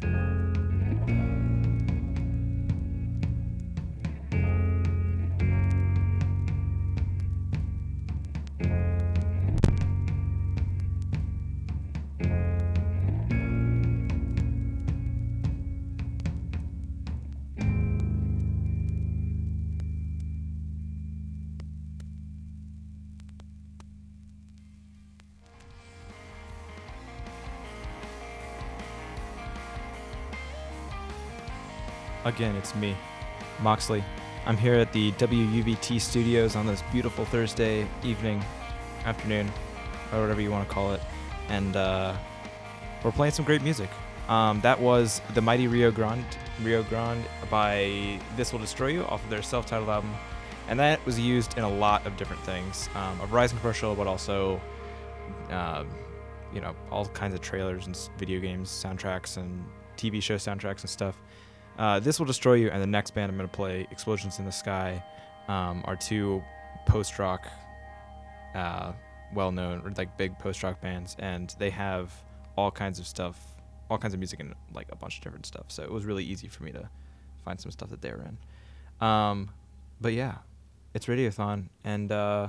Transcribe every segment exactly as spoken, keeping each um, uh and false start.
Again, it's me, Moxley. I'm here at the W U V T studios on this beautiful Thursday evening, afternoon, or whatever you want to call it, and uh, we're playing some great music. Um, that was the Mighty Rio Grande, Rio Grande by This Will Destroy You off of their self-titled album, and that was used in a lot of different things. Um, a Verizon commercial, but also, uh, you know, all kinds of trailers and video games, soundtracks, and T V show soundtracks and stuff. Uh, This Will Destroy You and the next band I'm going to play, Explosions in the Sky, um, are two post-rock, uh, well-known, or like big post-rock bands, and they have all kinds of stuff, all kinds of music and like a bunch of different stuff. So it was really easy for me to find some stuff that they were in. Um, but yeah, it's Radiothon, and uh,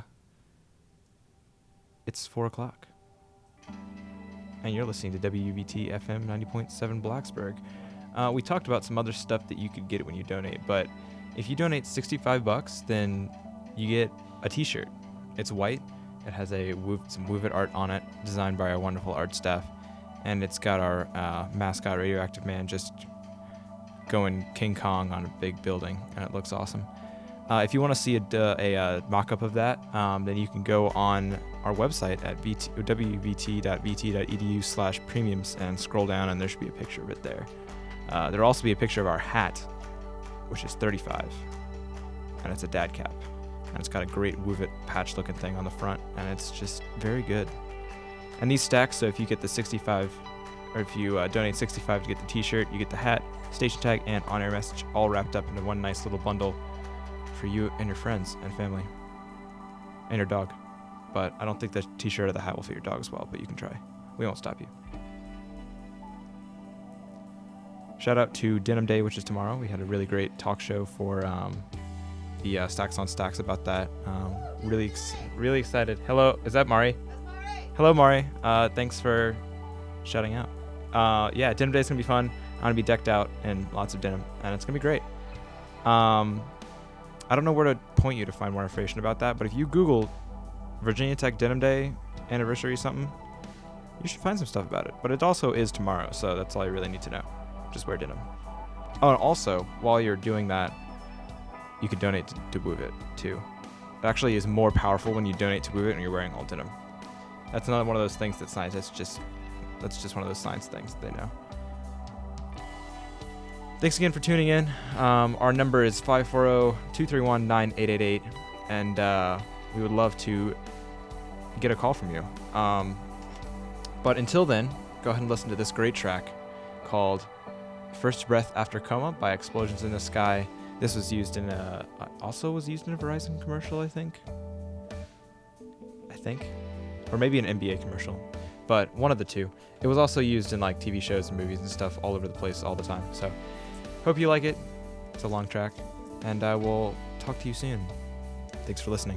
it's four o'clock, and you're listening to W U V T F M ninety point seven Blacksburg. Uh, we talked about some other stuff that you could get when you donate, but if you donate sixty-five bucks, then you get a t-shirt. It's white. It has a Woo- some Woo It art on it, designed by our wonderful art staff, and it's got our uh, mascot, Radioactive Man, just going King Kong on a big building, and it looks awesome. Uh, if you want to see a, a, a mock-up of that, um, then you can go on our website at v t, w u v t dot v t dot e d u slash premiums and scroll down, and there should be a picture of it there. Uh, there'll also be a picture of our hat, which is thirty-five, and it's a dad cap, and it's got a great Woo It patch looking thing on the front, and it's just very good. And these stacks, so if you get the sixty-five, or if you uh, donate sixty-five to get the t-shirt, you get the hat, station tag, and on-air message all wrapped up into one nice little bundle for you and your friends and family and your dog. But I don't think the t-shirt or the hat will fit your dog as well, but you can try. We won't stop you. Shout out to Denim Day, which is tomorrow. We had a really great talk show for um, the uh, Stacks on Stacks about that. Um, really, ex- really excited. Hello, is that Mari? That's Mari. Hello, Mari. Uh, thanks for shouting out. Uh, yeah, Denim Day is gonna be fun. I'm gonna be decked out in lots of denim, and it's gonna be great. Um, I don't know where to point you to find more information about that, but if you Google Virginia Tech Denim Day anniversary something, you should find some stuff about it. But it also is tomorrow, so that's all you really need to know. Just wear denim. Oh, and also, while you're doing that, you can donate to, to Woo It, too. It actually is more powerful when you donate to Woo It and you're wearing all denim. That's another one of those things that science, that's just, that's just one of those science things that they know. Thanks again for tuning in. Um, our number is five four zero, two three one, nine eight eight eight, and uh, we would love to get a call from you. Um, but until then, go ahead and listen to this great track called First Breath After Coma by Explosions in the Sky. This was used in a, also was used in a Verizon commercial, I think. I think. Or maybe an N B A commercial. But one of the two. It was also used in like T V shows and movies and stuff all over the place all the time. So hope you like it. It's a long track. And I will talk to you soon. Thanks for listening.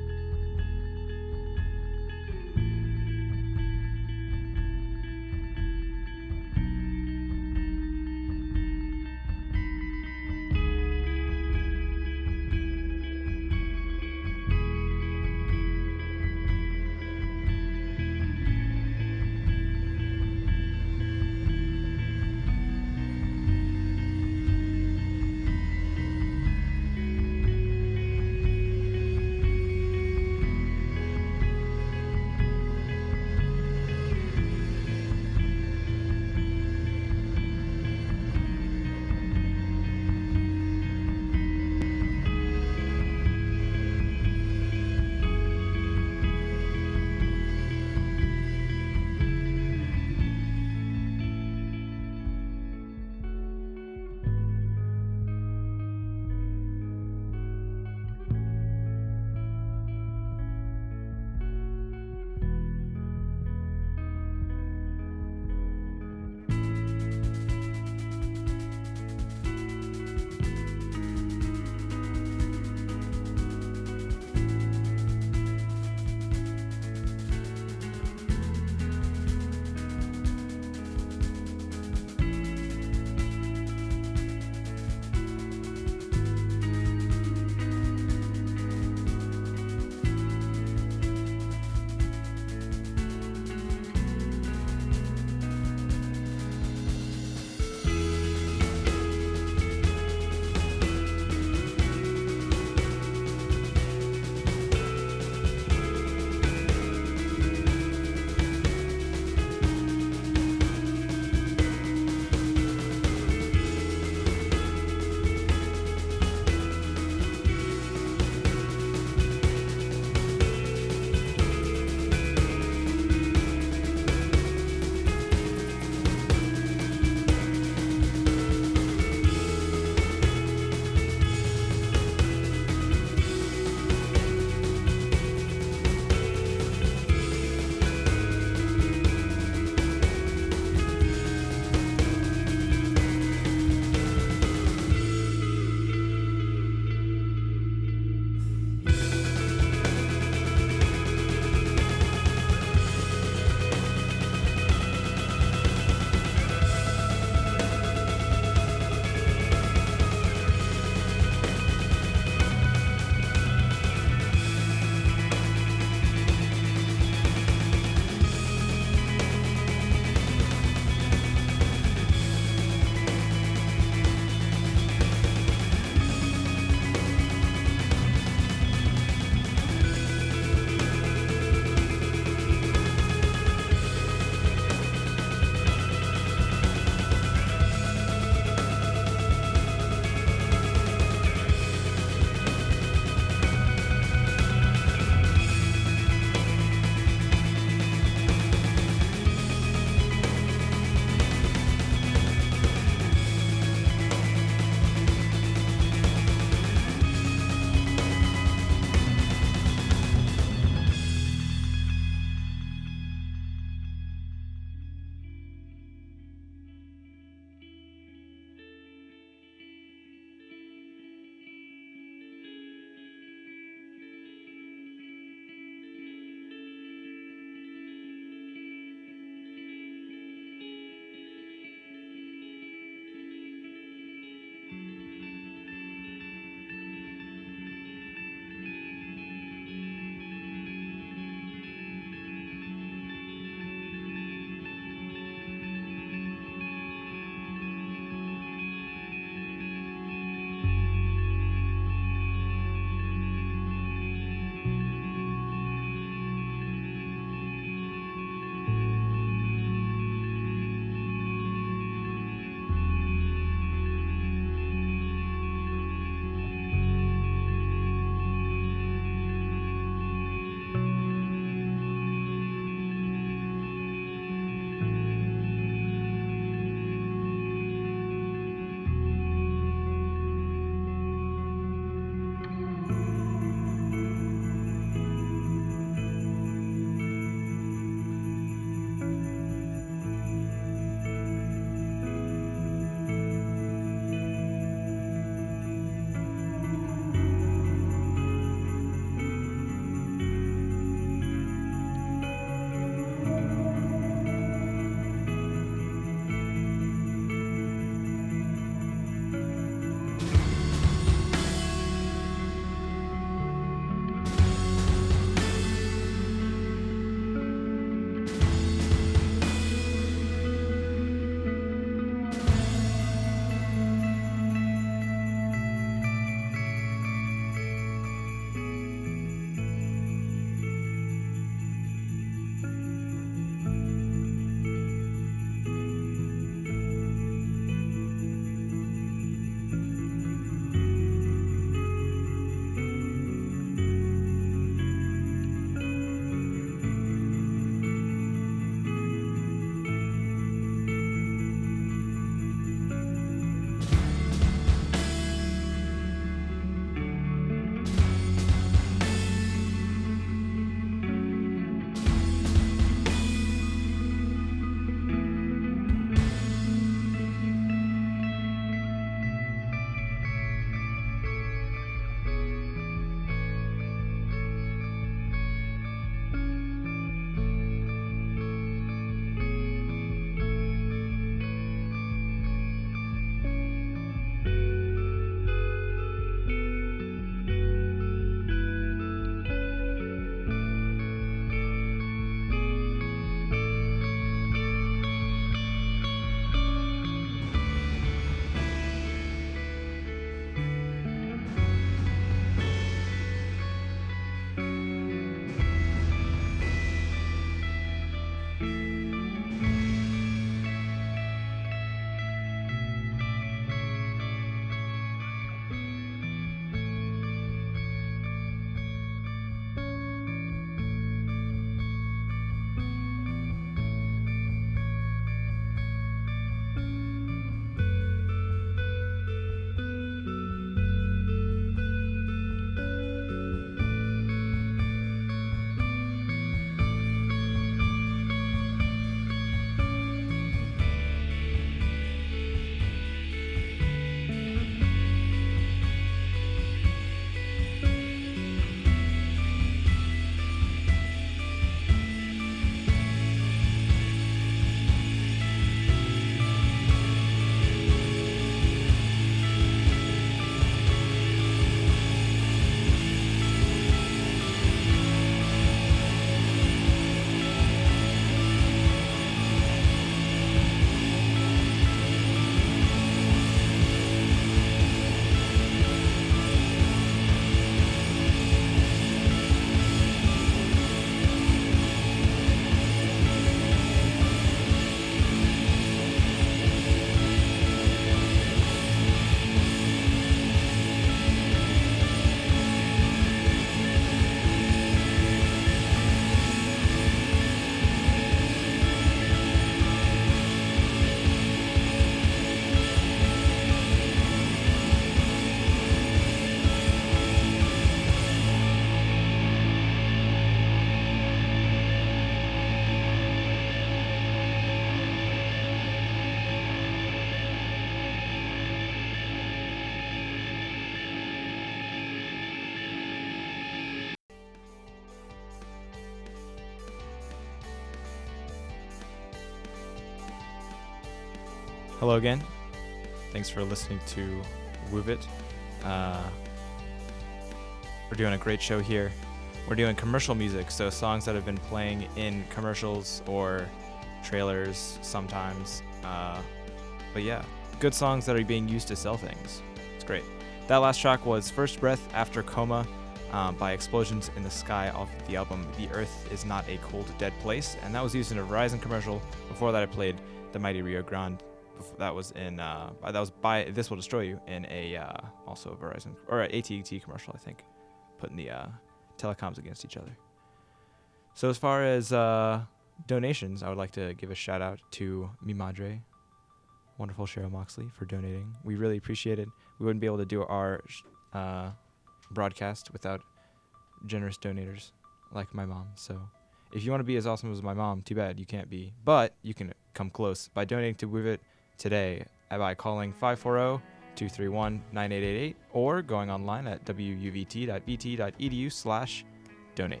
Hello again. Thanks for listening to Wove It. Uh, we're doing a great show here. We're doing commercial music, so songs that have been playing in commercials or trailers sometimes. Uh, but yeah, good songs that are being used to sell things. It's great. That last track was First Breath After Coma um, by Explosions in the Sky off the album The Earth Is Not a Cold Dead Place, and that was used in a Verizon commercial. Before that I played The Mighty Rio Grande. That was in uh, that was by This Will Destroy You in a uh, also a Verizon or a A T and T commercial, I think, putting the uh, telecoms against each other. So as far as uh, donations, I would like to give a shout out to Mi Madre, wonderful Cheryl Moxley, for donating. We really appreciate it. We wouldn't be able to do our uh, broadcast without generous donators like my mom. So if you want to be as awesome as my mom, too bad you can't be, but you can come close by donating to Wove It today by calling five four zero, two three one, nine eight eight eight or going online at w u v t dot v t dot e d u slash donate.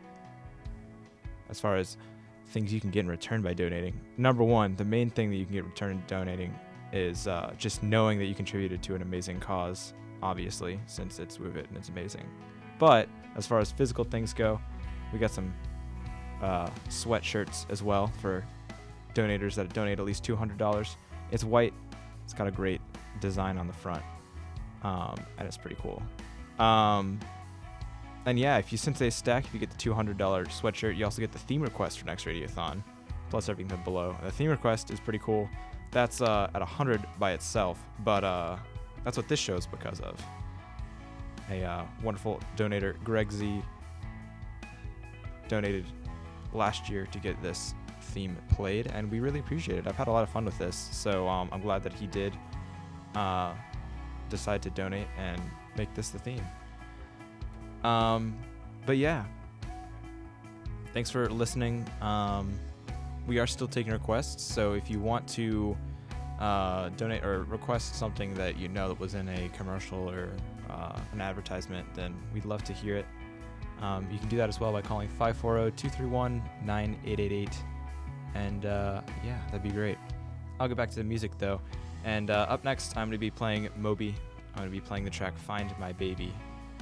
As far as things you can get in return by donating, number one, the main thing that you can get in return donating is uh, just knowing that you contributed to an amazing cause, obviously, since it's Wove It and it's amazing. But as far as physical things go, we got some uh, sweatshirts as well for donators that donate at least two hundred dollars. It's white. It's got a great design on the front, um, and it's pretty cool. Um, and yeah, if you since they stack, if you get the two hundred dollars sweatshirt, you also get the theme request for next Radiothon, plus everything below. And the theme request is pretty cool. That's uh, at one hundred by itself, but uh, that's what this show is because of. A uh, wonderful donator, Greg Z, donated last year to get this theme played, and we really appreciate it. I've had a lot of fun with this, so um, I'm glad that he did uh, decide to donate and make this the theme. Um, but yeah, thanks for listening. Um, we are still taking requests, so if you want to uh, donate or request something that you know that was in a commercial or uh, an advertisement, then we'd love to hear it. Um, you can do that as well by calling five four zero, two three one, nine eight eight eight. And uh, yeah, that'd be great. I'll get back to the music though. And uh, up next, I'm going to be playing Moby. I'm going to be playing the track Find My Baby.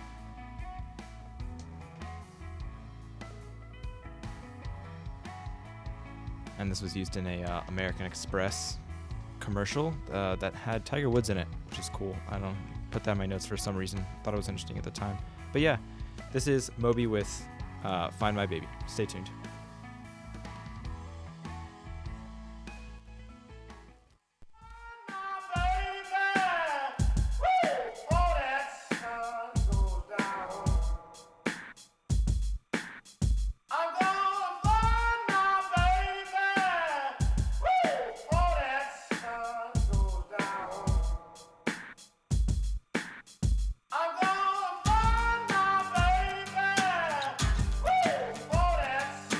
And this was used in a uh, American Express commercial uh, that had Tiger Woods in it, which is cool. I don't put that in my notes for some reason. Thought it was interesting at the time. But yeah, this is Moby with uh, Find My Baby. Stay tuned. I'm gonna find my baby. Woo!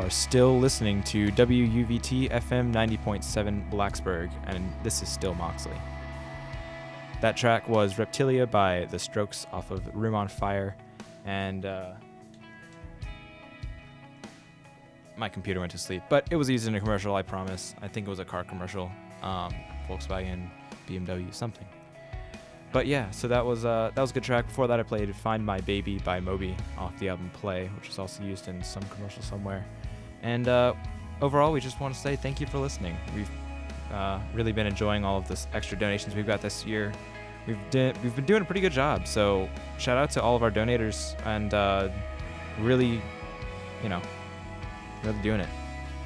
are still listening to W U V T F M ninety point seven Blacksburg, and this is still Moxley. That track was Reptilia by The Strokes off of Room on Fire, and uh, my computer went to sleep, but it was used in a commercial, I promise. I think it was a car commercial, um, Volkswagen, B M W, something. But yeah, so that was uh, that was a good track. Before that, I played Find My Baby by Moby off the album Play, which is also used in some commercial somewhere. And uh, overall, we just want to say thank you for listening. We've uh, really been enjoying all of this extra donations we've got this year. We've di- we've been doing a pretty good job. So shout out to all of our donators, and uh, really, you know, really doing it.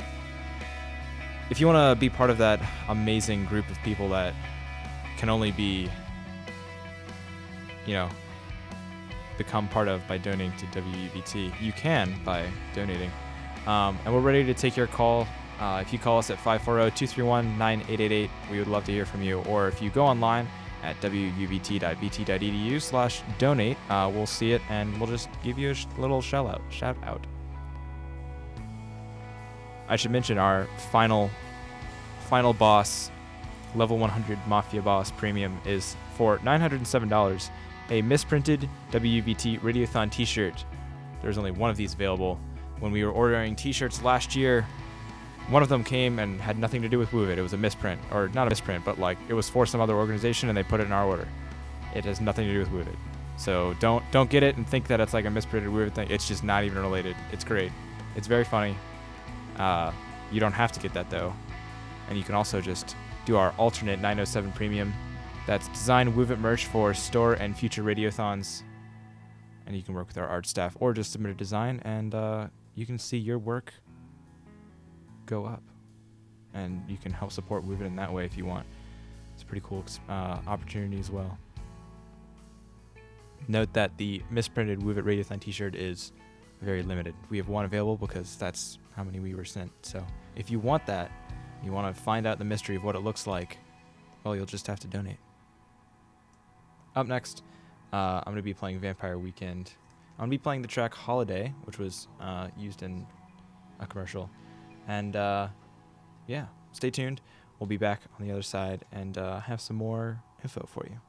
If you want to be part of that amazing group of people that can only be, you know, become part of by donating to W U V T, you can by donating. Um, and we're ready to take your call. Uh, if you call us at five four zero, two three one, nine eight eight eight, we would love to hear from you. Or if you go online at w u v t dot v t dot e d u slash donate, uh, we'll see it and we'll just give you a sh- little shout out. Shout out. I should mention our final, final boss, level one hundred Mafia Boss Premium, is for nine hundred seven dollars. A misprinted W U V T Radiothon t-shirt. There's only one of these available. When we were ordering t-shirts last year, one of them came and had nothing to do with Woo It. It was a misprint, or not a misprint, but like it was for some other organization and they put it in our order. It has nothing to do with Woo It. So don't don't get it and think that it's like a misprinted Woo It thing. It's just not even related. It's great. It's very funny. Uh, you don't have to get that though. And you can also just do our alternate nine oh seven Premium. That's design Woo It merch for store and future radiothons. And you can work with our art staff or just submit a design and uh, you can see your work go up. And you can help support Woo It in that way if you want. It's a pretty cool uh, opportunity as well. Note that the misprinted Woo It Radiothon t-shirt is very limited. We have one available because that's how many we were sent. So if you want that, you want to find out the mystery of what it looks like, well, you'll just have to donate. Up next, uh, I'm going to be playing Vampire Weekend. I'm going to be playing the track Holiday, which was uh, used in a commercial. And uh, yeah, stay tuned. We'll be back on the other side and uh, have some more info for you.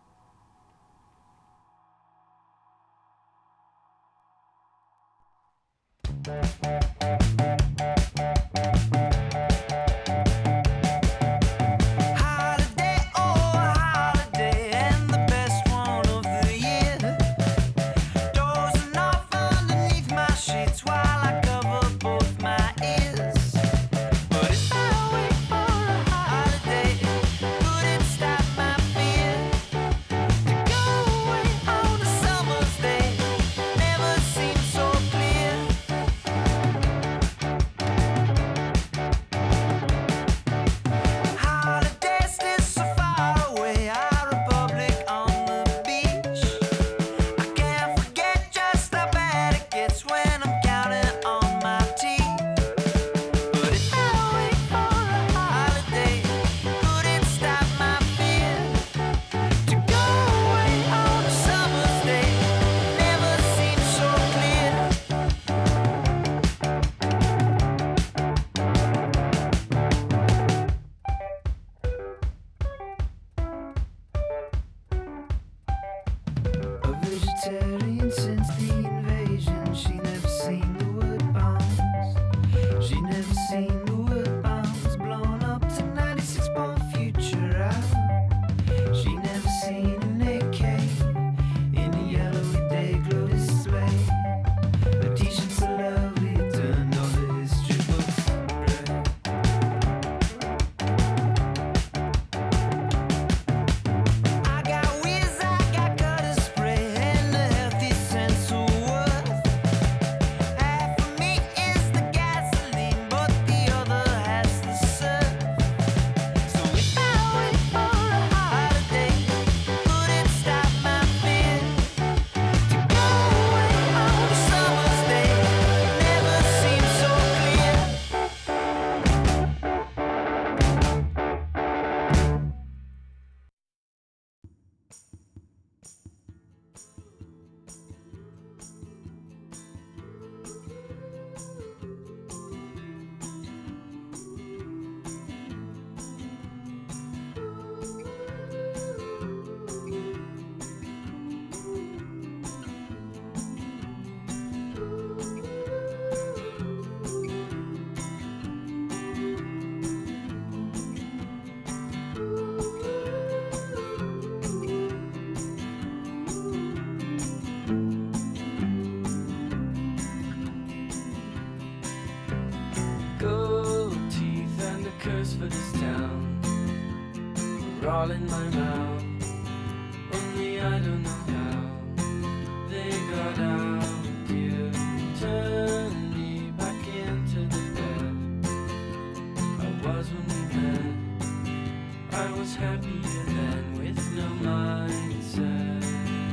of this town were all in my mouth. Only I don't know how they got out. You turned me back into the bed I was when we met. I was happier then with no mindset.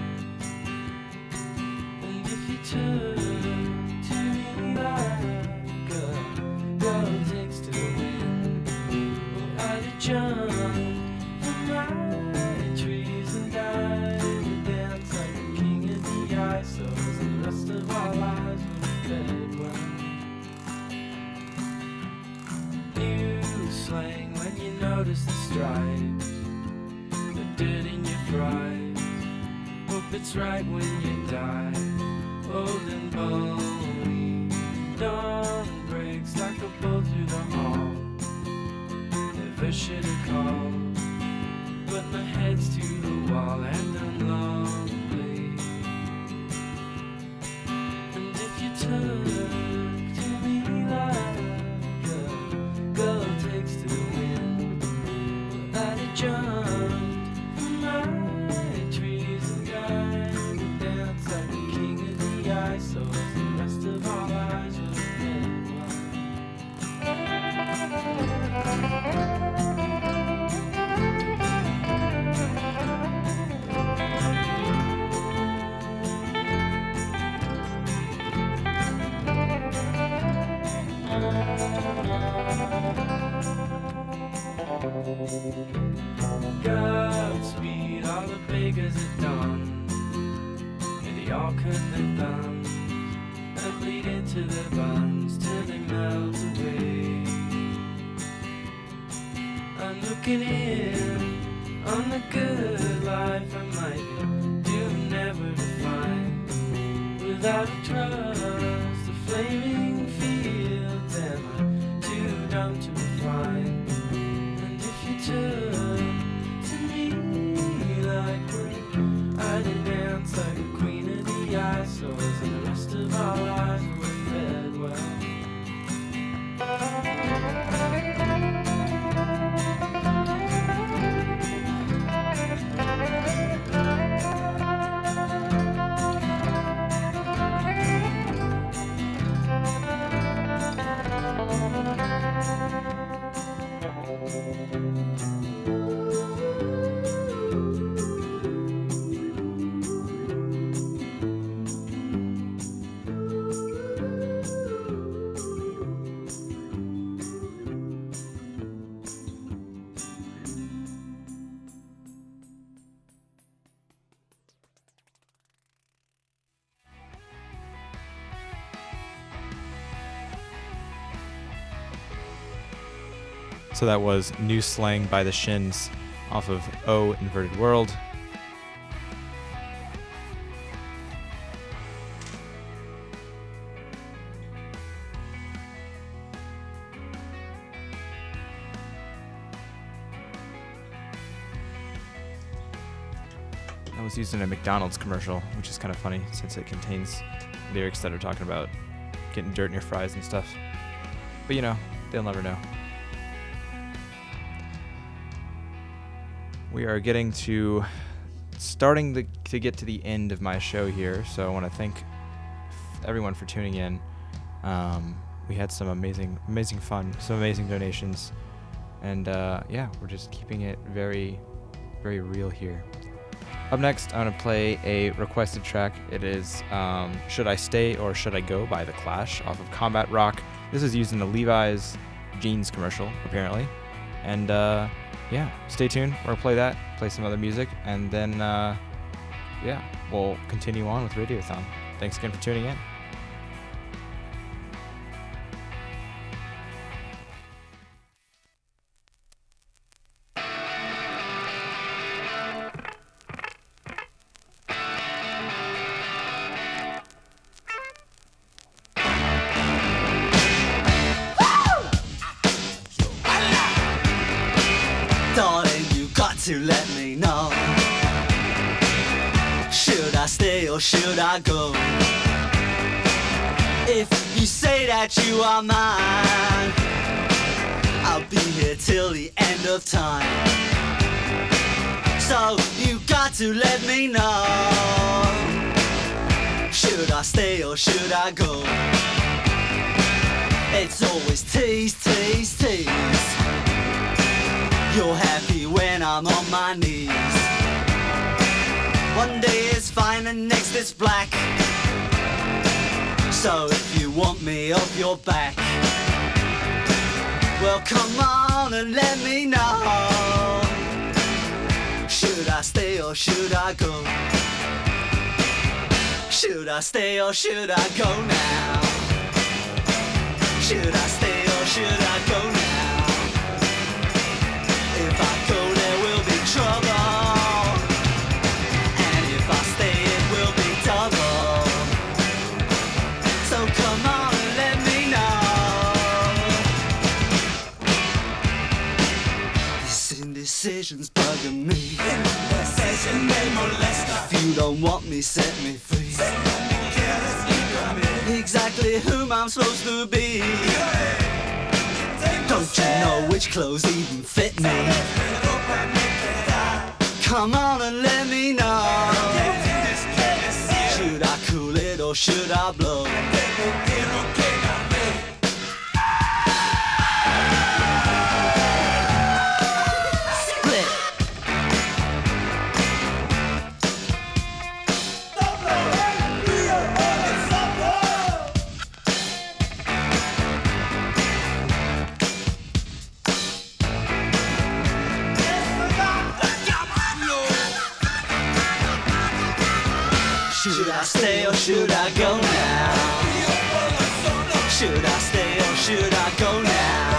And if you turn to me like a girl takes to the wind, well, I'd have jumped from my trees and died and danced like a king of the ice. So the rest of our lives would have fed well. New slang when you notice the stripes, the dirt in your fries. Hope it's right when you die, old and bony. Dawn breaks like a bolt through the hall. Never should have called, but my head's to the wall and I'm lonely. And if you took to me like a girl takes to the wind, well, I'd have jumped from my trees and died and danced like the king of the ice. So as the rest of our lives would have been Godspeed, all the beggars at dawn. May they all cut their thumbs and bleed into their buns till they melt away. I'm looking in on the good life I might be doomed never to find. Without a trust, the flaming fields, am I too dumb to refine? And if you turn to me like one, I'd dance like a queen of the ice. So as the rest of our lives were fed well. So that was New Slang by the Shins off of O Inverted World. That was used in a McDonald's commercial, which is kind of funny since it contains lyrics that are talking about getting dirt in your fries and stuff. But you know, they'll never know. We are getting to starting the, to get to the end of my show here, so I want to thank everyone for tuning in. Um, we had some amazing, amazing fun, some amazing donations, and uh, yeah, we're just keeping it very, very real here. Up next, I'm going to play a requested track. It is um, Should I Stay or Should I Go by The Clash off of Combat Rock. This is used in the Levi's jeans commercial, apparently. And uh, yeah, stay tuned. We're going to play that, play some other music, and then uh, yeah, we'll continue on with Radiothon. Thanks again for tuning in. To let me know, should I stay or should I go? If you say that you are mine, I'll be here till the end of time. So you got to let me know. Should I stay or should I go? It's always tease, tease, tease. You're happy when I'm on my knees. One day is fine and next is black. So if you want me off your back, well come on and let me know. Should I stay or should I go? Should I stay or should I go now? Should I stay or should I go now? If I go there will be trouble, and if I stay it will be double. So come on and let me know. This indecision's bugging me. Indecision may molest us. If you don't want me, set me free. Exactly whom I'm supposed to be. Don't you know which clothes even fit me? Come on and let me know. Should I cool it or should I blow? Should I stay or should I go now? Should I stay or should I go now?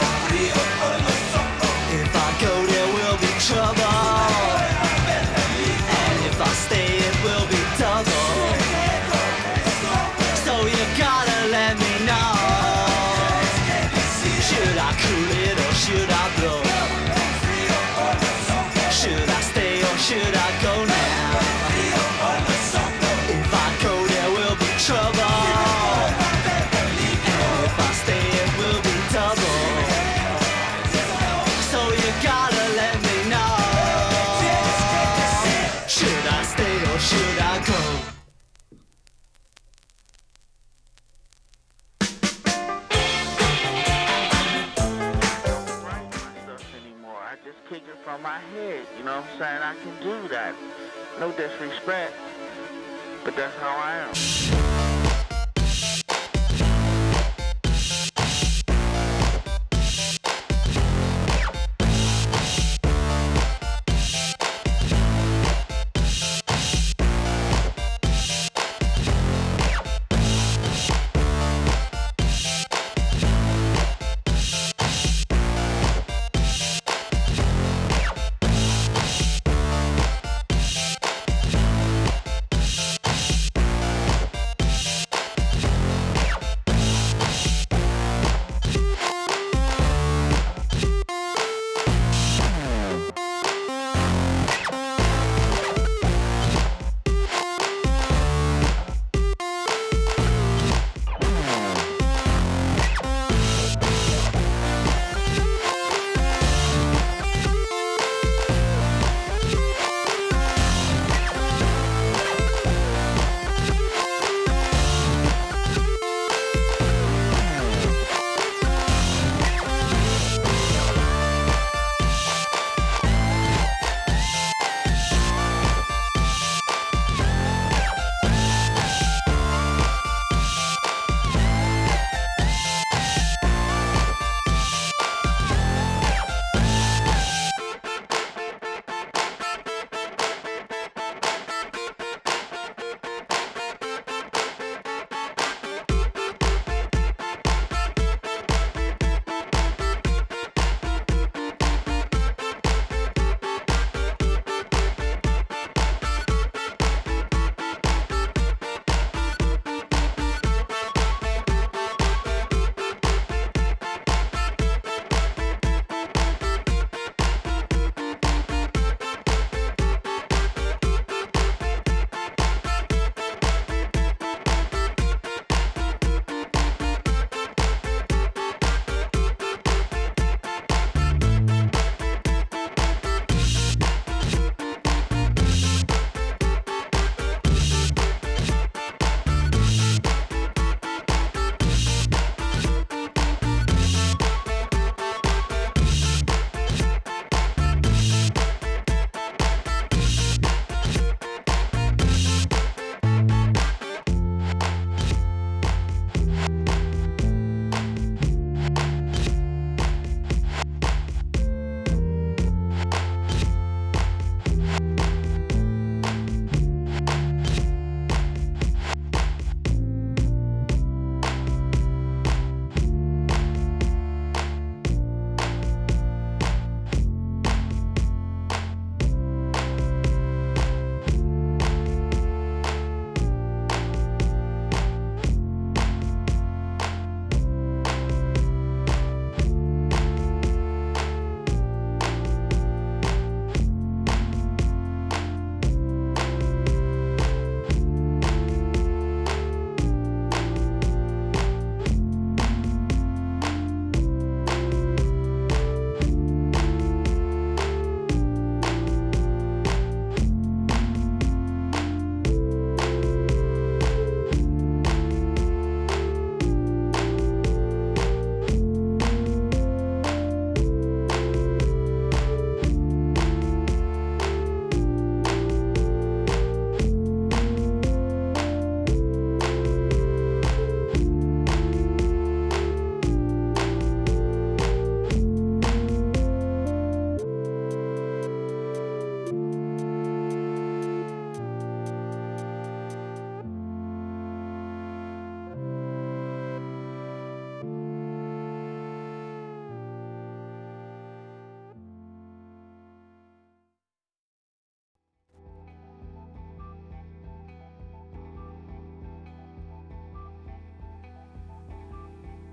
If I go there will be trouble, and if I stay it will be double. So you gotta let me know. Should I cool it or should I blow? Should I stay or should I go now? Trouble, and if I stay it will be double. So you gotta let me know. Should I stay or should I go? Write my stuff anymore. I just kick it from my head. You know what I'm saying? I can do that. No disrespect, but that's how I am.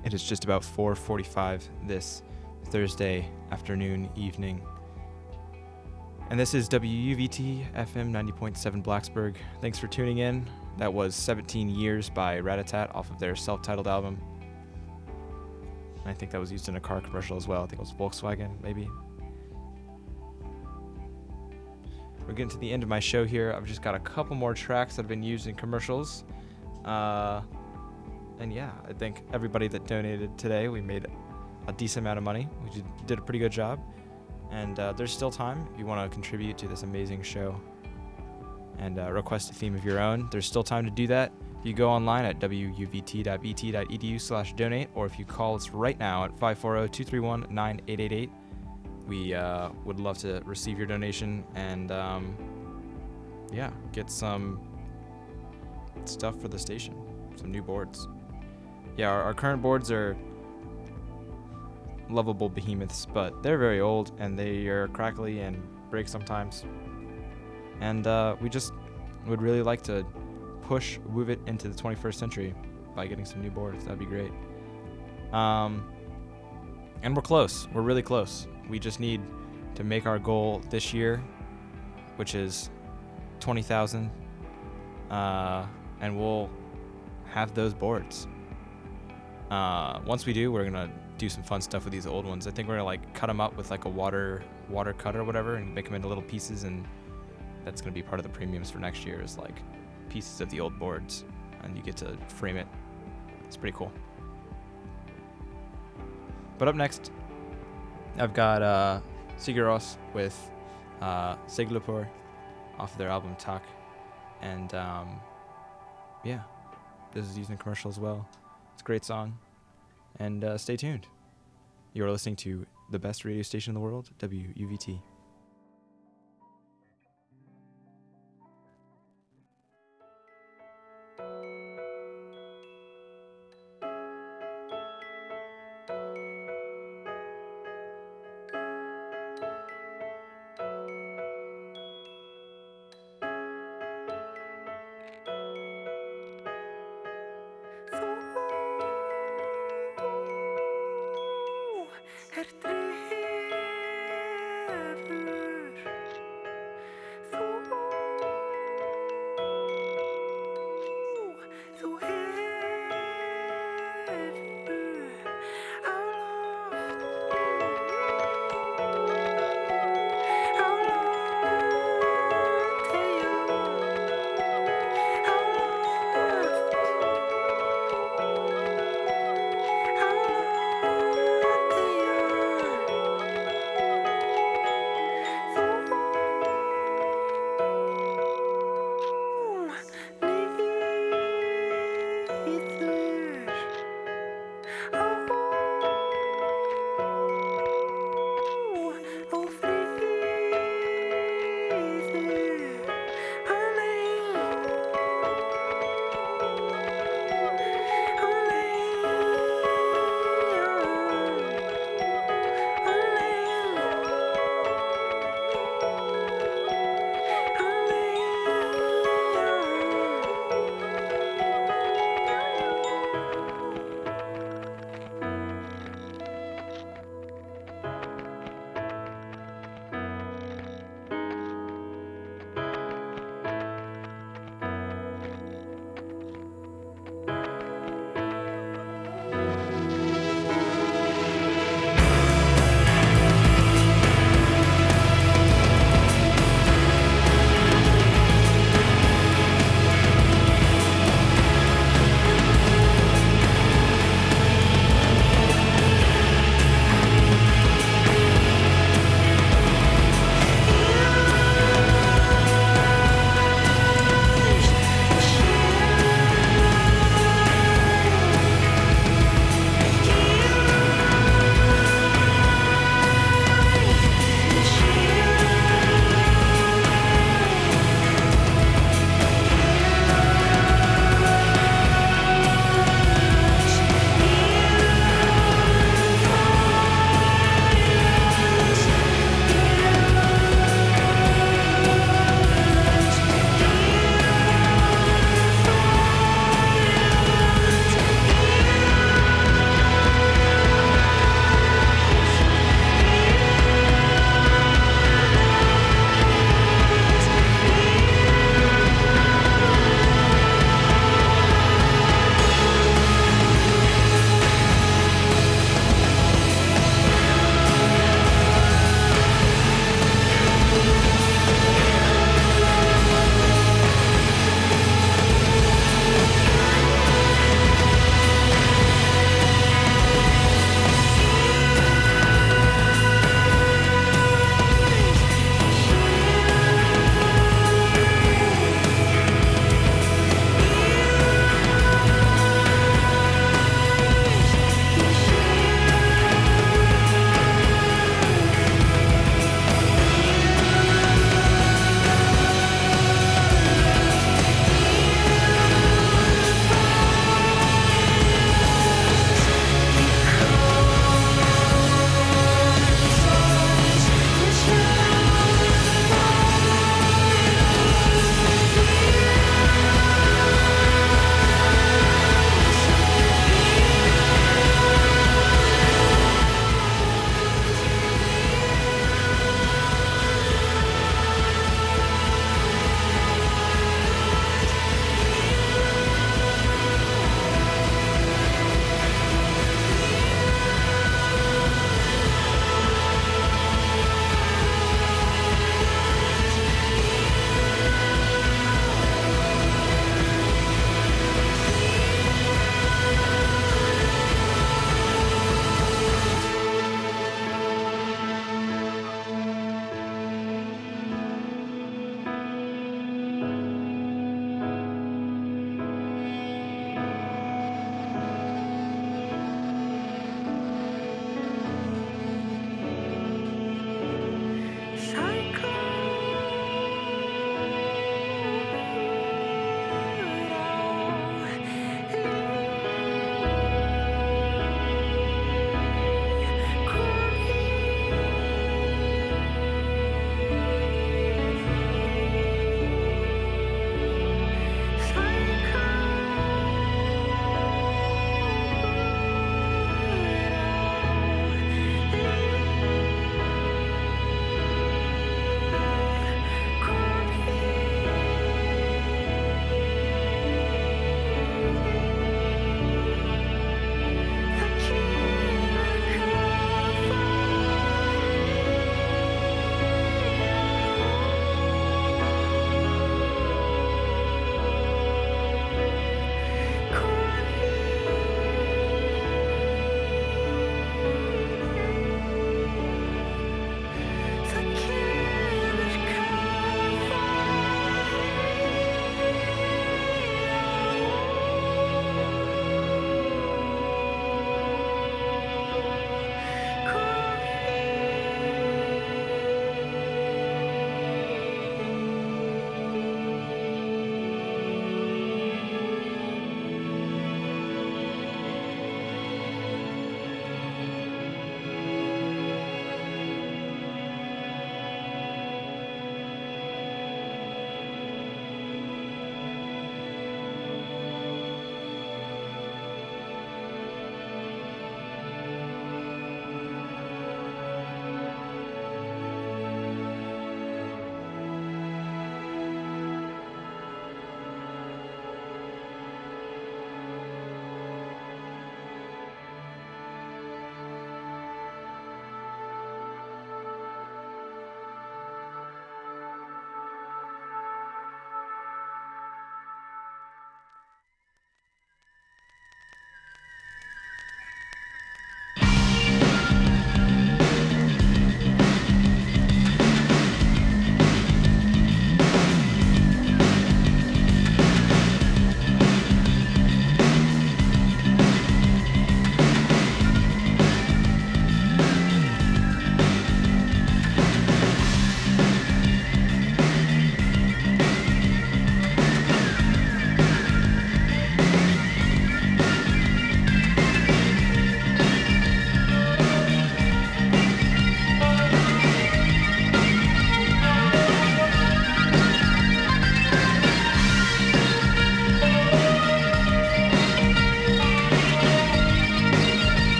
It is just about four forty-five this Thursday afternoon, evening. And this is W U V T F M ninety point seven Blacksburg. Thanks for tuning in. That was seventeen Years by Rat-a-Tat off of their self-titled album. I think that was used in a car commercial as well. I think it was Volkswagen, maybe. We're getting to the end of my show here. I've just got a couple more tracks that have been used in commercials. Uh, and yeah, I think everybody that donated today, we made a decent amount of money. We did, did a pretty good job. And uh, there's still time if you want to contribute to this amazing show and uh, request a theme of your own. There's still time to do that. If you go online at w u v t dot b t dot e d u slash donate, or if you call us right now at five four zero, two three one, nine eight eight eight, we uh, would love to receive your donation and, um, yeah, get some stuff for the station, some new boards. Yeah, our, our current boards are lovable behemoths, but they're very old and they are crackly and break sometimes. And uh, we just would really like to push, move it into the twenty-first century by getting some new boards. That'd be great. Um, and we're close. We're really close. We just need to make our goal this year, which is twenty thousand, uh, and we'll have those boards. Uh, once we do, we're gonna do some fun stuff with these old ones. I think we're gonna like cut them up with like a water water cutter or whatever, and make them into little pieces, and that's gonna be part of the premiums for next year. Is like pieces of the old boards, and you get to frame it. It's pretty cool. But up next, I've got uh, Sigur Rós with uh, Siglupur off of their album Tak, and um, yeah, this is used in commercial as well. It's a great song, and uh, stay tuned. You are listening to the best radio station in the world, W U V T. Er drifur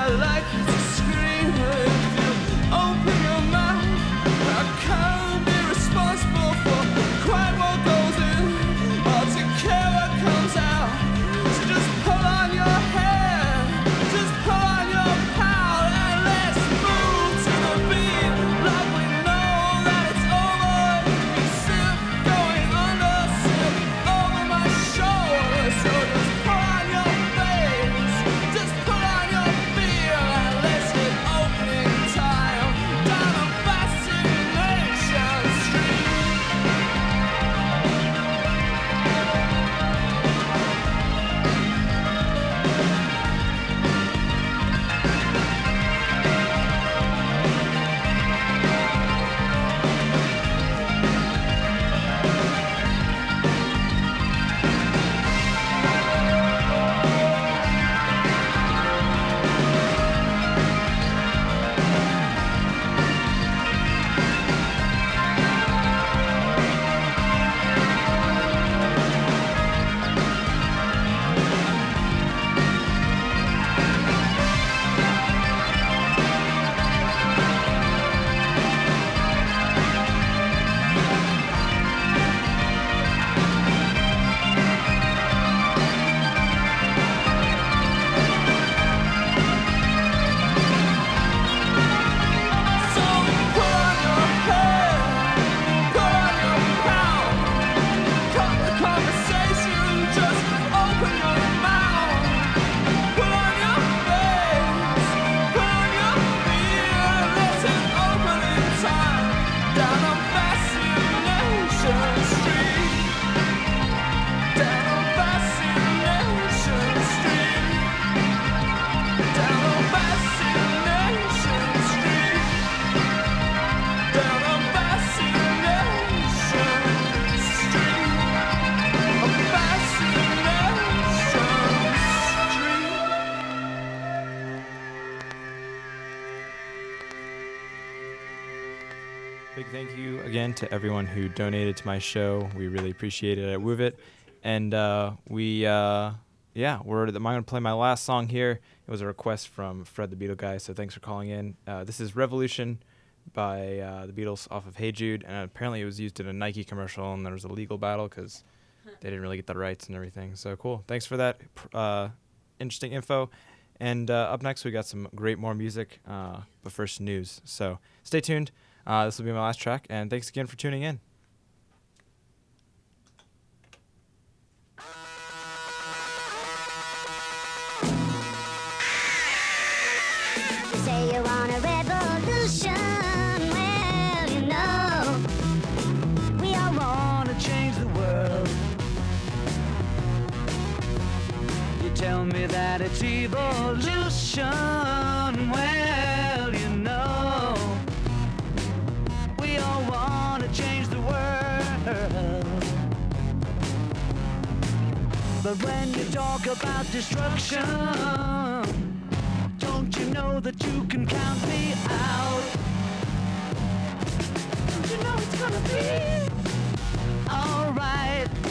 like you to scream if you open your mouth. I can't be responsible for quite what goes in or to care what comes out. So just pull on your hair, just pull on your power, and let's move to the beat like we know that it's over. You sip going under, sip over my shoulder. So just pull on your face, just pull on your feel, and let's hit opening time down a fascination street. So pull on your hair, pull on your power, cut the conversation, just open your mouth. Pull on your face, pull on your feel, let's hit opening time down a fascination street. Down a fascination street. Down a fascination street. Down a fascination street. A fascination street. Big thank you again to everyone who donated to my show. We really appreciate it at Woovit. And uh, we, uh, yeah, we're, I'm going to play my last song here. It was a request from Fred the Beatle Guy, so thanks for calling in. Uh, this is Revolution by uh, the Beatles off of Hey Jude, and apparently it was used in a Nike commercial, and there was a legal battle because they didn't really get the rights and everything. So cool. Thanks for that uh, interesting info. And uh, up next, we got some great more music, uh, but first news. So stay tuned. Uh, this will be my last track, and thanks again for tuning in. You say you want a revolution. Well, you know, we all want to change the world. You tell me that it's evolution. Well, you know, we all want to change the world. But when you talk about destruction, don't you know that you can count me out? Don't you know it's gonna be alright?